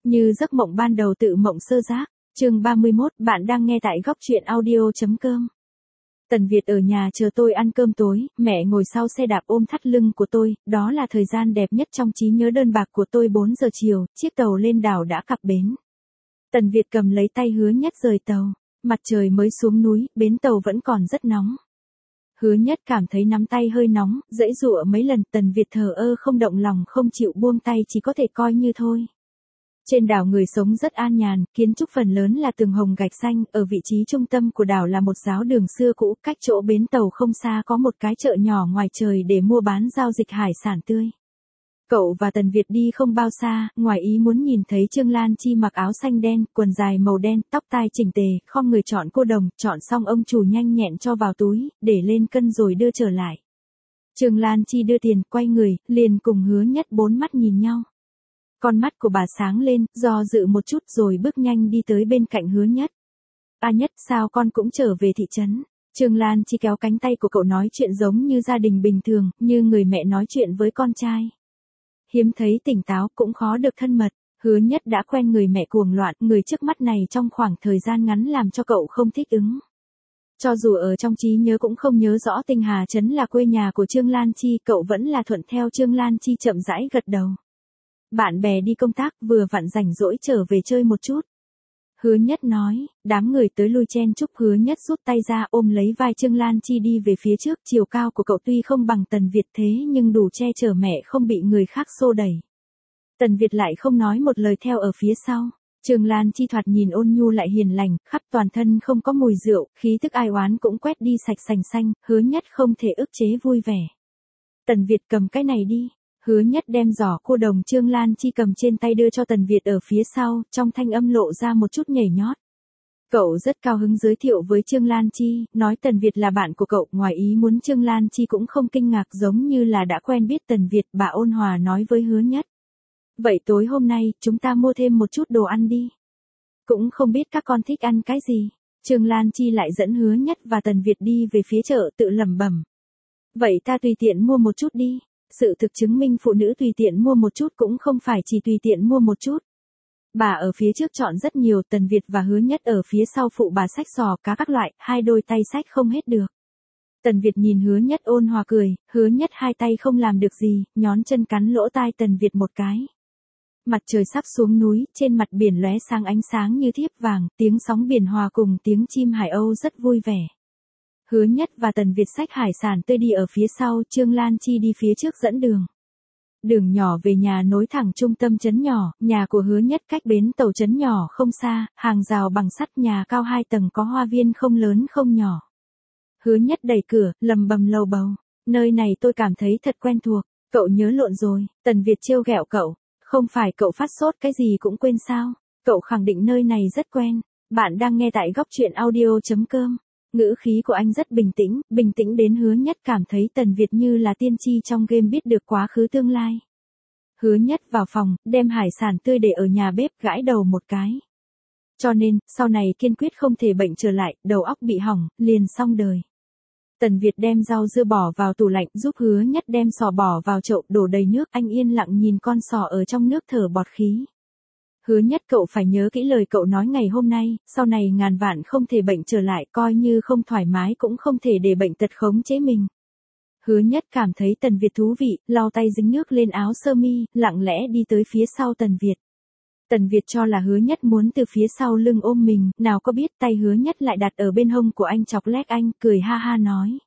Như giấc mộng ban đầu tự mộng sơ giác. Chương 31, bạn đang nghe tại góc truyện audio.com. Tần Việt ở nhà chờ tôi ăn cơm tối, mẹ ngồi sau xe đạp ôm thắt lưng của tôi, đó là thời gian đẹp nhất trong trí nhớ đơn bạc của tôi. 4 giờ chiều, chiếc tàu lên đảo đã cập bến. Tần Việt cầm lấy tay Hứa Nhất rời tàu, mặt trời mới xuống núi, bến tàu vẫn còn rất nóng. Hứa Nhất cảm thấy nắm tay hơi nóng, giãy giụa mấy lần. Tần Việt thờ ơ không động lòng, không chịu buông tay, chỉ có thể coi như thôi. Trên đảo người sống rất an nhàn, kiến trúc phần lớn là tường hồng gạch xanh, ở vị trí trung tâm của đảo là một giáo đường xưa cũ, cách chỗ bến tàu không xa có một cái chợ nhỏ ngoài trời để mua bán giao dịch hải sản tươi. Cậu và Tần Việt đi không bao xa, ngoài ý muốn nhìn thấy Trương Lan Chi mặc áo xanh đen, quần dài màu đen, tóc tai chỉnh tề, khom người chọn cô đồng, chọn xong ông chủ nhanh nhẹn cho vào túi, để lên cân rồi đưa trở lại. Trương Lan Chi đưa tiền, quay người, liền cùng Hứa Nhất bốn mắt nhìn nhau. Con mắt của bà sáng lên, do dự một chút rồi bước nhanh đi tới bên cạnh Hứa Nhất. "A Nhất, sao con cũng trở về thị trấn?" Trương Lan Chi kéo cánh tay của cậu nói chuyện giống như gia đình bình thường, như người mẹ nói chuyện với con trai. Hiếm thấy tỉnh táo, cũng khó được thân mật. Hứa Nhất đã quen người mẹ cuồng loạn, người trước mắt này trong khoảng thời gian ngắn làm cho cậu không thích ứng. Cho dù ở trong trí nhớ cũng không nhớ rõ Tinh Hà Trấn là quê nhà của Trương Lan Chi, cậu vẫn là thuận theo Trương Lan Chi chậm rãi gật đầu. Bạn bè đi công tác, vừa vặn rảnh rỗi trở về chơi một chút. Hứa Nhất nói, đám người tới lui chen chúc. Hứa Nhất rút tay ra ôm lấy vai Trương Lan Chi đi về phía trước. Chiều cao của cậu tuy không bằng Tần Việt thế nhưng đủ che chở mẹ không bị người khác xô đẩy. Tần Việt lại không nói một lời theo ở phía sau. Trương Lan Chi thoạt nhìn ôn nhu lại hiền lành, khắp toàn thân không có mùi rượu, khí tức ai oán cũng quét đi sạch sành xanh. Hứa Nhất không thể ức chế vui vẻ. Tần Việt cầm cái này đi. Hứa Nhất đem giỏ cô đồng Trương Lan Chi cầm trên tay đưa cho Tần Việt ở phía sau, trong thanh âm lộ ra một chút nhảy nhót. Cậu rất cao hứng giới thiệu với Trương Lan Chi, nói Tần Việt là bạn của cậu. Ngoài ý muốn Trương Lan Chi cũng không kinh ngạc, giống như là đã quen biết Tần Việt. Bà ôn hòa nói với Hứa Nhất. "Vậy tối hôm nay, chúng ta mua thêm một chút đồ ăn đi. Cũng không biết các con thích ăn cái gì." Trương Lan Chi lại dẫn Hứa Nhất và Tần Việt đi về phía chợ, tự lẩm bẩm. "Vậy ta tùy tiện mua một chút đi." Sự thực chứng minh phụ nữ tùy tiện mua một chút cũng không phải chỉ tùy tiện mua một chút. Bà ở phía trước chọn rất nhiều, Tần Việt và Hứa Nhất ở phía sau phụ bà xách giò cá các loại, hai đôi tay xách không hết được. Tần Việt nhìn Hứa Nhất ôn hòa cười, Hứa Nhất hai tay không làm được gì, nhón chân cắn lỗ tai Tần Việt một cái. Mặt trời sắp xuống núi, trên mặt biển lóe sáng ánh sáng như thiếp vàng, tiếng sóng biển hòa cùng tiếng chim hải âu rất vui vẻ. Hứa Nhất và Tần Việt xách hải sản tươi đi ở phía sau, Trương Lan Chi đi phía trước dẫn đường. Đường nhỏ về nhà nối thẳng trung tâm trấn nhỏ, nhà của Hứa Nhất cách bến tàu trấn nhỏ không xa, hàng rào bằng sắt, nhà cao 2 tầng có hoa viên không lớn không nhỏ. Hứa Nhất đẩy cửa, lầm bầm lầu bầu, nơi này tôi cảm thấy thật quen thuộc. Cậu nhớ lộn rồi. Tần Việt trêu ghẹo cậu, không phải cậu phát sốt cái gì cũng quên sao? Cậu khẳng định nơi này rất quen. Bạn đang nghe tại góc truyện audio.com. Ngữ khí của anh rất bình tĩnh đến Hứa Nhất cảm thấy Tần Việt như là tiên tri trong game biết được quá khứ tương lai. Hứa Nhất vào phòng, đem hải sản tươi để ở nhà bếp, gãi đầu một cái. Cho nên, sau này kiên quyết không thể bệnh trở lại, đầu óc bị hỏng, liền xong đời. Tần Việt đem rau dưa bỏ vào tủ lạnh, giúp Hứa Nhất đem sò bỏ vào chậu, đổ đầy nước. Anh yên lặng nhìn con sò ở trong nước thở bọt khí. Hứa Nhất, cậu phải nhớ kỹ lời cậu nói ngày hôm nay, sau này ngàn vạn không thể bệnh trở lại, coi như không thoải mái cũng không thể để bệnh tật khống chế mình. Hứa Nhất cảm thấy Tần Việt thú vị, lau tay dính nước lên áo sơ mi, lặng lẽ đi tới phía sau Tần Việt. Tần Việt cho là Hứa Nhất muốn từ phía sau lưng ôm mình, nào có biết tay Hứa Nhất lại đặt ở bên hông của anh, chọc lét anh, cười ha ha nói.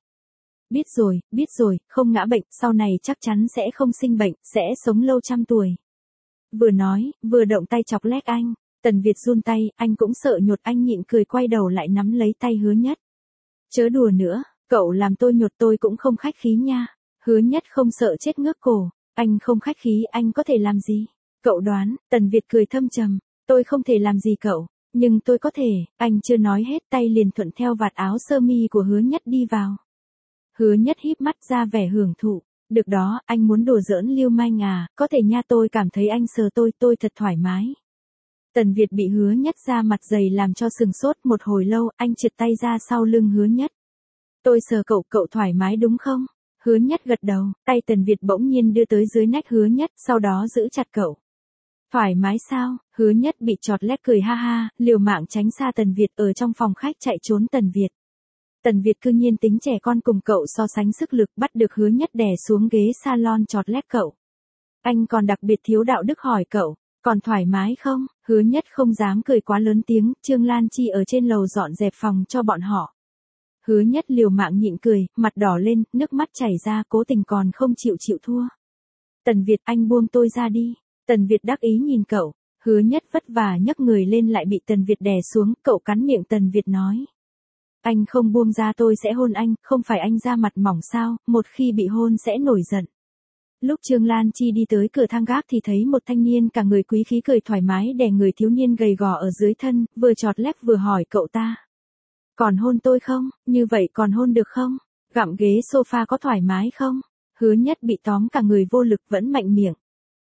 Biết rồi, không ngã bệnh, sau này chắc chắn sẽ không sinh bệnh, sẽ sống lâu trăm tuổi. Vừa nói, vừa động tay chọc lét anh. Tần Việt run tay, anh cũng sợ nhột, anh nhịn cười quay đầu lại nắm lấy tay Hứa Nhất. Chớ đùa nữa, cậu làm tôi nhột tôi cũng không khách khí nha. Hứa Nhất không sợ chết ngước cổ, anh không khách khí, anh có thể làm gì? Cậu đoán. Tần Việt cười thâm trầm, tôi không thể làm gì cậu, nhưng tôi có thể. Anh chưa nói hết, tay liền thuận theo vạt áo sơ mi của Hứa Nhất đi vào. Hứa Nhất híp mắt ra vẻ hưởng thụ. Được đó, anh muốn đùa giỡn lưu manh à, có thể nha, tôi cảm thấy anh sờ tôi thật thoải mái. Tần Việt bị Hứa Nhất ra mặt dày làm cho sừng sốt một hồi lâu, anh trượt tay ra sau lưng Hứa Nhất. Tôi sờ cậu thoải mái đúng không? Hứa Nhất gật đầu, tay Tần Việt bỗng nhiên đưa tới dưới nách Hứa Nhất, sau đó giữ chặt cậu. Thoải mái sao? Hứa Nhất bị chọt lét cười ha ha, liều mạng tránh xa Tần Việt ở trong phòng khách chạy trốn Tần Việt. Tần Việt cư nhiên tính trẻ con cùng cậu so sánh sức lực bắt được Hứa Nhất đè xuống ghế salon chọt lét cậu. Anh còn đặc biệt thiếu đạo đức hỏi cậu, còn thoải mái không? Hứa Nhất không dám cười quá lớn tiếng, Trương Lan Chi ở trên lầu dọn dẹp phòng cho bọn họ. Hứa Nhất liều mạng nhịn cười, mặt đỏ lên, nước mắt chảy ra, cố tình còn không chịu thua. Tần Việt, anh buông tôi ra đi. Tần Việt đắc ý nhìn cậu, Hứa Nhất vất vả nhấc người lên lại bị Tần Việt đè xuống, cậu cắn miệng. Tần Việt nói. Anh không buông ra tôi sẽ hôn anh, không phải anh da mặt mỏng sao, một khi bị hôn sẽ nổi giận. Lúc Trương Lan Chi đi tới cửa thang gác thì thấy một thanh niên cả người quý khí cười thoải mái đè người thiếu niên gầy gò ở dưới thân, vừa chọt lét vừa hỏi cậu ta. Còn hôn tôi không, như vậy còn hôn được không? Gặm ghế sofa có thoải mái không? Hứa Nhất bị tóm cả người vô lực vẫn mạnh miệng.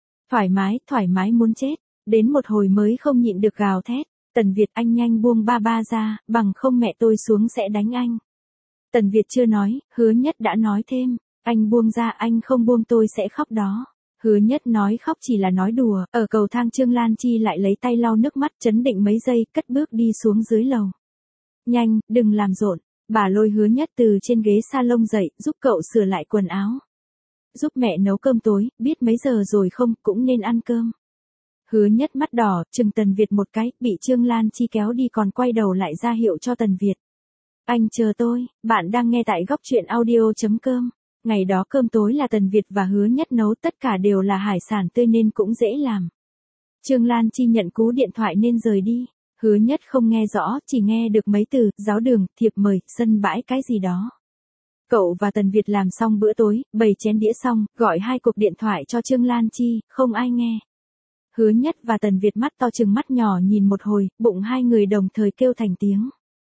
Thoải mái muốn chết, đến một hồi mới không nhịn được gào thét. Tần Việt, anh nhanh buông ba ra, bằng không mẹ tôi xuống sẽ đánh anh. Tần Việt chưa nói, Hứa Nhất đã nói thêm, anh buông ra, anh không buông tôi sẽ khóc đó. Hứa Nhất nói khóc chỉ là nói đùa, ở cầu thang Trương Lan Chi lại lấy tay lau nước mắt chấn định mấy giây, cất bước đi xuống dưới lầu. Nhanh, đừng làm rộn, bà lôi Hứa Nhất từ trên ghế salon dậy, giúp cậu sửa lại quần áo. Giúp mẹ nấu cơm tối, biết mấy giờ rồi không, cũng nên ăn cơm. Hứa Nhất mắt đỏ, chừng Tần Việt một cái, bị Trương Lan Chi kéo đi còn quay đầu lại ra hiệu cho Tần Việt. Anh chờ tôi, bạn đang nghe tại góc truyện audio.com. Ngày đó cơm tối là Tần Việt và Hứa Nhất nấu, tất cả đều là hải sản tươi nên cũng dễ làm. Trương Lan Chi nhận cú điện thoại nên rời đi. Hứa Nhất không nghe rõ, chỉ nghe được mấy từ, giáo đường, thiệp mời, sân bãi cái gì đó. Cậu và Tần Việt làm xong bữa tối, bày chén đĩa xong, gọi 2 cuộc điện thoại cho Trương Lan Chi, không ai nghe. Hứa Nhất và Tần Việt mắt to trừng mắt nhỏ nhìn một hồi, bụng hai người đồng thời kêu thành tiếng.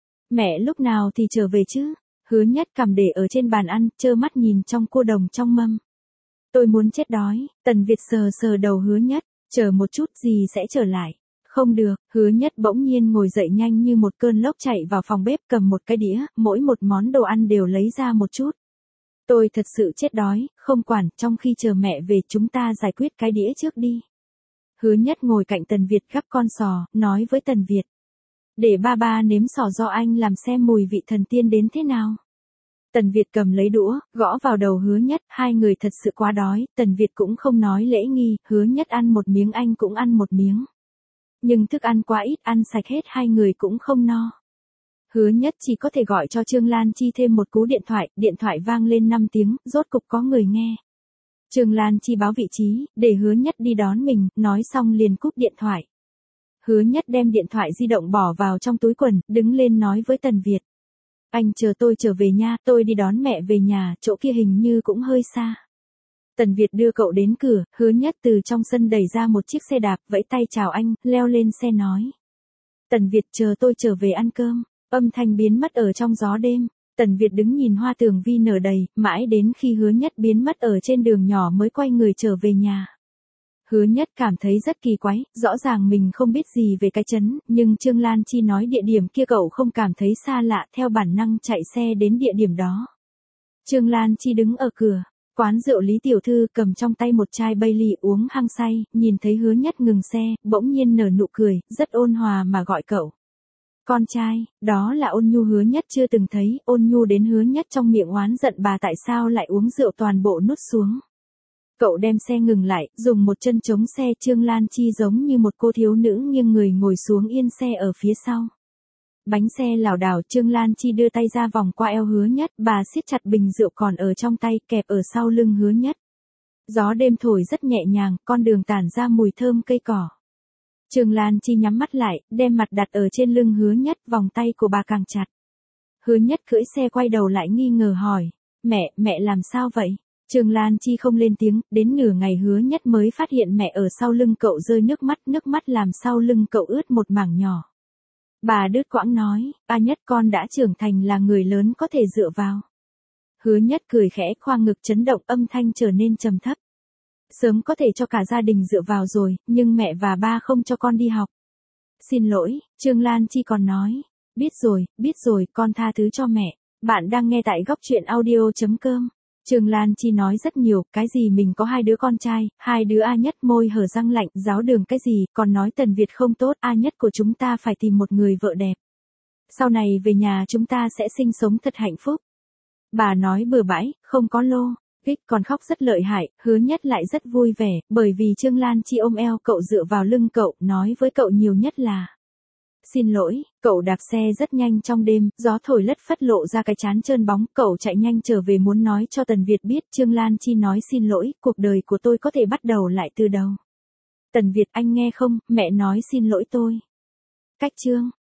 Mẹ lúc nào thì trở về chứ? Hứa Nhất cầm để ở trên bàn ăn, trơ mắt nhìn trong cua đồng trong mâm. Tôi muốn chết đói. Tần Việt sờ đầu Hứa Nhất, chờ một chút gì sẽ trở lại. Không được, Hứa Nhất bỗng nhiên ngồi dậy nhanh như một cơn lốc chạy vào phòng bếp cầm một cái đĩa, mỗi một món đồ ăn đều lấy ra một chút. Tôi thật sự chết đói, không quản, trong khi chờ mẹ về chúng ta giải quyết cái đĩa trước đi. Hứa Nhất ngồi cạnh Tần Việt gắp con sò, nói với Tần Việt. Để ba nếm sò do anh làm xem mùi vị thần tiên đến thế nào. Tần Việt cầm lấy đũa, gõ vào đầu Hứa Nhất, hai người thật sự quá đói, Tần Việt cũng không nói lễ nghi, Hứa Nhất ăn một miếng anh cũng ăn một miếng. Nhưng thức ăn quá ít, ăn sạch hết hai người cũng không no. Hứa Nhất chỉ có thể gọi cho Trương Lan Chi thêm một cú điện thoại vang lên 5 tiếng, rốt cục có người nghe. Trương Lan Chi báo vị trí, để Hứa Nhất đi đón mình, nói xong liền cúp điện thoại. Hứa Nhất đem điện thoại di động bỏ vào trong túi quần, đứng lên nói với Tần Việt. Anh chờ tôi trở về nha, tôi đi đón mẹ về nhà, chỗ kia hình như cũng hơi xa. Tần Việt đưa cậu đến cửa, Hứa Nhất từ trong sân đẩy ra một chiếc xe đạp, vẫy tay chào anh, leo lên xe nói. Tần Việt chờ tôi trở về ăn cơm, âm thanh biến mất ở trong gió đêm. Tần Việt đứng nhìn hoa tường vi nở đầy, mãi đến khi Hứa Nhất biến mất ở trên đường nhỏ mới quay người trở về nhà. Hứa Nhất cảm thấy rất kỳ quái, rõ ràng mình không biết gì về cái trấn, nhưng Trương Lan Chi nói địa điểm kia cậu không cảm thấy xa lạ, theo bản năng chạy xe đến địa điểm đó. Trương Lan Chi đứng ở cửa, quán rượu Lý Tiểu Thư cầm trong tay một chai Bailey uống hăng say, nhìn thấy Hứa Nhất ngừng xe, bỗng nhiên nở nụ cười, rất ôn hòa mà gọi cậu. Con trai, đó là Ôn Nhu. Hứa Nhất chưa từng thấy, Ôn Nhu đến Hứa Nhất trong miệng oán giận bà tại sao lại uống rượu toàn bộ nuốt xuống. Cậu đem xe ngừng lại, dùng một chân chống xe. Trương Lan Chi giống như một cô thiếu nữ nghiêng người ngồi xuống yên xe ở phía sau. Bánh xe lảo đảo, Trương Lan Chi đưa tay ra vòng qua eo Hứa Nhất, bà siết chặt bình rượu còn ở trong tay, kẹp ở sau lưng Hứa Nhất. Gió đêm thổi rất nhẹ nhàng, con đường tản ra mùi thơm cây cỏ. Trương Lan Chi nhắm mắt lại, đem mặt đặt ở trên lưng Hứa Nhất, vòng tay của bà càng chặt. Hứa Nhất cưỡi xe quay đầu lại nghi ngờ hỏi, mẹ làm sao vậy? Trương Lan Chi không lên tiếng, đến nửa ngày Hứa Nhất mới phát hiện mẹ ở sau lưng cậu rơi nước mắt làm sau lưng cậu ướt một mảng nhỏ. Bà đứt quãng nói, Nhất con đã trưởng thành là người lớn có thể dựa vào. Hứa Nhất cười khẽ, khoang ngực chấn động, âm thanh trở nên trầm thấp. Sớm có thể cho cả gia đình dựa vào rồi, nhưng mẹ và ba không cho con đi học. Xin lỗi, Trương Lan Chi còn nói, biết rồi, con tha thứ cho mẹ. Bạn đang nghe tại góc truyện audio.com. Trương Lan Chi nói rất nhiều, cái gì mình có 2 đứa con trai, 2 đứa A Nhất môi hở răng lạnh, giáo đường cái gì, còn nói Tần Việt không tốt, A Nhất của chúng ta phải tìm một người vợ đẹp. Sau này về nhà chúng ta sẽ sinh sống thật hạnh phúc. Bà nói bừa bãi, không có lô. Kích còn khóc rất lợi hại, Hứa Nhất lại rất vui vẻ, bởi vì Trương Lan Chi ôm eo cậu dựa vào lưng cậu, nói với cậu nhiều nhất là xin lỗi. Cậu đạp xe rất nhanh trong đêm, gió thổi lất phất lộ ra cái trán trơn bóng, cậu chạy nhanh trở về muốn nói cho Tần Việt biết. Trương Lan Chi nói xin lỗi, cuộc đời của tôi có thể bắt đầu lại từ đầu. Tần Việt anh nghe không, mẹ nói xin lỗi tôi. Cách chương